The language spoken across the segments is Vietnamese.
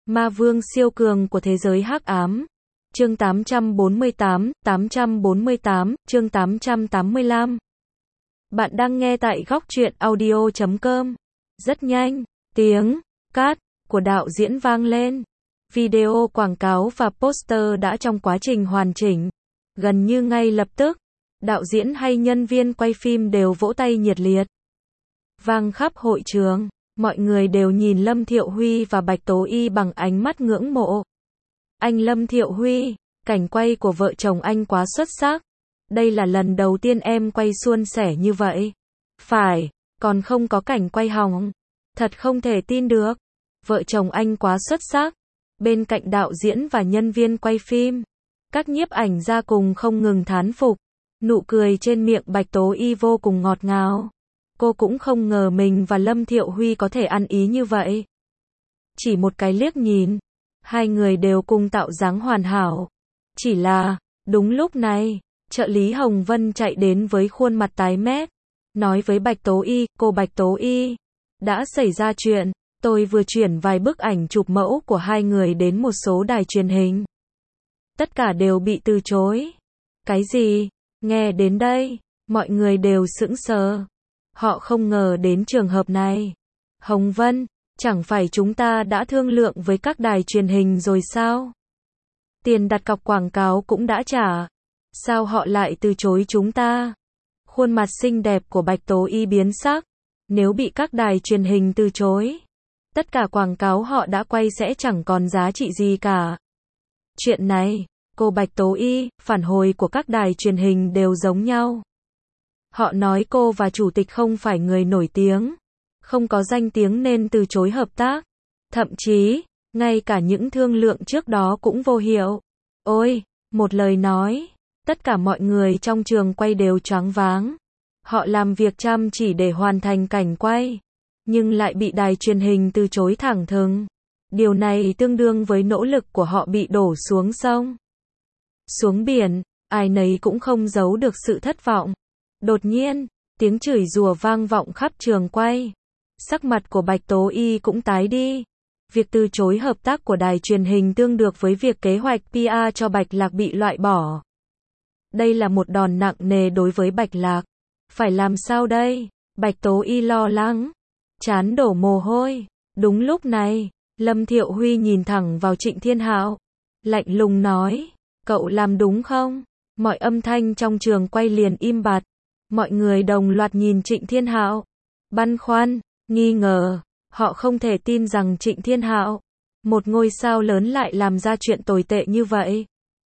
Ma vương siêu cường của thế giới hắc ám. Chương 848, chương 885. Bạn đang nghe tại góc truyện audio.com. Rất nhanh, tiếng cắt của đạo diễn vang lên. Video quảng cáo và poster đã trong quá trình hoàn chỉnh. Gần như ngay lập tức, đạo diễn hay nhân viên quay phim đều vỗ tay nhiệt liệt. Vang khắp hội trường, mọi người đều nhìn Lâm Thiệu Huy và Bạch Tố Y bằng ánh mắt ngưỡng mộ. Anh Lâm Thiệu Huy, cảnh quay của vợ chồng anh quá xuất sắc. Đây là lần đầu tiên em quay suôn sẻ như vậy. Phải, còn không có cảnh quay hỏng. Thật không thể tin được. Vợ chồng anh quá xuất sắc. Bên cạnh đạo diễn và nhân viên quay phim, các nhiếp ảnh gia cùng không ngừng thán phục. Nụ cười trên miệng Bạch Tố Y vô cùng ngọt ngào. Cô cũng không ngờ mình và Lâm Thiệu Huy có thể ăn ý như vậy. Chỉ một cái liếc nhìn, hai người đều cùng tạo dáng hoàn hảo. Chỉ là, đúng lúc này, trợ lý Hồng Vân chạy đến với khuôn mặt tái mét, nói với Bạch Tố Y, cô Bạch Tố Y, đã xảy ra chuyện, tôi vừa chuyển vài bức ảnh chụp mẫu của hai người đến một số đài truyền hình. Tất cả đều bị từ chối. Cái gì? Nghe đến đây, mọi người đều sững sờ. Họ không ngờ đến trường hợp này. Hồng Vân, chẳng phải chúng ta đã thương lượng với các đài truyền hình rồi sao? Tiền đặt cọc quảng cáo cũng đã trả. Sao họ lại từ chối chúng ta? Khuôn mặt xinh đẹp của Bạch Tố Y biến sắc. Nếu bị các đài truyền hình từ chối, tất cả quảng cáo họ đã quay sẽ chẳng còn giá trị gì cả. Chuyện này, cô Bạch Tố Y, phản hồi của các đài truyền hình đều giống nhau. Họ nói cô và chủ tịch không phải người nổi tiếng, không có danh tiếng nên từ chối hợp tác. Thậm chí, ngay cả những thương lượng trước đó cũng vô hiệu. Ôi, một lời nói, tất cả mọi người trong trường quay đều choáng váng. Họ làm việc chăm chỉ để hoàn thành cảnh quay, nhưng lại bị đài truyền hình từ chối thẳng thừng. Điều này tương đương với nỗ lực của họ bị đổ xuống sông, xuống biển, ai nấy cũng không giấu được sự thất vọng. Đột nhiên, tiếng chửi rủa vang vọng khắp trường quay. Sắc mặt của Bạch Tố Y cũng tái đi. Việc từ chối hợp tác của đài truyền hình tương đương với việc kế hoạch PR cho Bạch Lạc bị loại bỏ. Đây là một đòn nặng nề đối với Bạch Lạc. Phải làm sao đây? Bạch Tố Y lo lắng, trán đổ mồ hôi. Đúng lúc này, Lâm Thiệu Huy nhìn thẳng vào Trịnh Thiên Hạo, lạnh lùng nói, cậu làm đúng không? Mọi âm thanh trong trường quay liền im bặt. Mọi người đồng loạt nhìn Trịnh Thiên Hạo, băn khoăn, nghi ngờ. Họ không thể tin rằng Trịnh Thiên Hạo, một ngôi sao lớn lại làm ra chuyện tồi tệ như vậy.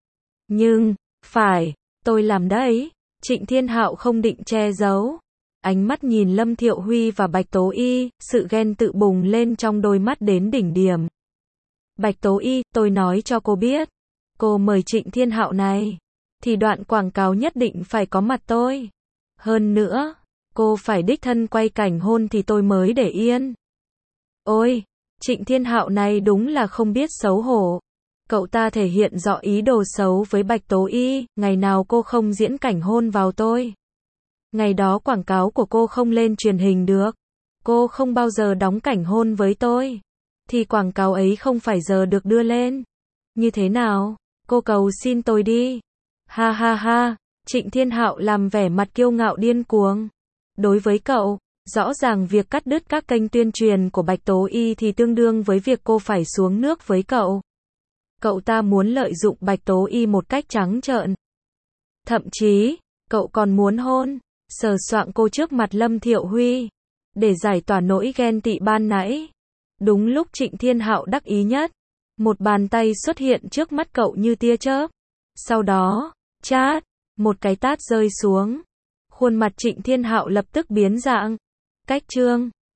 Nhưng, phải, tôi làm đấy. Trịnh Thiên Hạo không định che giấu. Ánh mắt nhìn Lâm Thiệu Huy và Bạch Tố Y, sự ghen tự bùng lên trong đôi mắt đến đỉnh điểm. Bạch Tố Y, tôi nói cho cô biết, cô mời Trịnh Thiên Hạo này, thì đoạn quảng cáo nhất định phải có mặt tôi. Hơn nữa, cô phải đích thân quay cảnh hôn thì tôi mới để yên. Ôi, Trịnh Thiên Hạo này đúng là không biết xấu hổ. Cậu ta thể hiện rõ ý đồ xấu với Bạch Tố Y, ngày nào cô không diễn cảnh hôn vào tôi, ngày đó quảng cáo của cô không lên truyền hình được. Cô không bao giờ đóng cảnh hôn với tôi, thì quảng cáo ấy không phải giờ được đưa lên. Như thế nào? Cô cầu xin tôi đi. Ha ha ha, Trịnh Thiên Hạo làm vẻ mặt kiêu ngạo điên cuồng. Đối với cậu, rõ ràng việc cắt đứt các kênh tuyên truyền của Bạch Tố Y thì tương đương với việc cô phải xuống nước với cậu. Cậu ta muốn lợi dụng Bạch Tố Y một cách trắng trợn. Thậm chí, cậu còn muốn hôn, sờ soạng cô trước mặt Lâm Thiệu Huy, để giải tỏa nỗi ghen tị ban nãy. Đúng lúc Trịnh Thiên Hạo đắc ý nhất, một bàn tay xuất hiện trước mắt cậu như tia chớp. Sau đó, chát, một cái tát rơi xuống. Khuôn mặt Trịnh Thiên Hạo lập tức biến dạng. Cách chương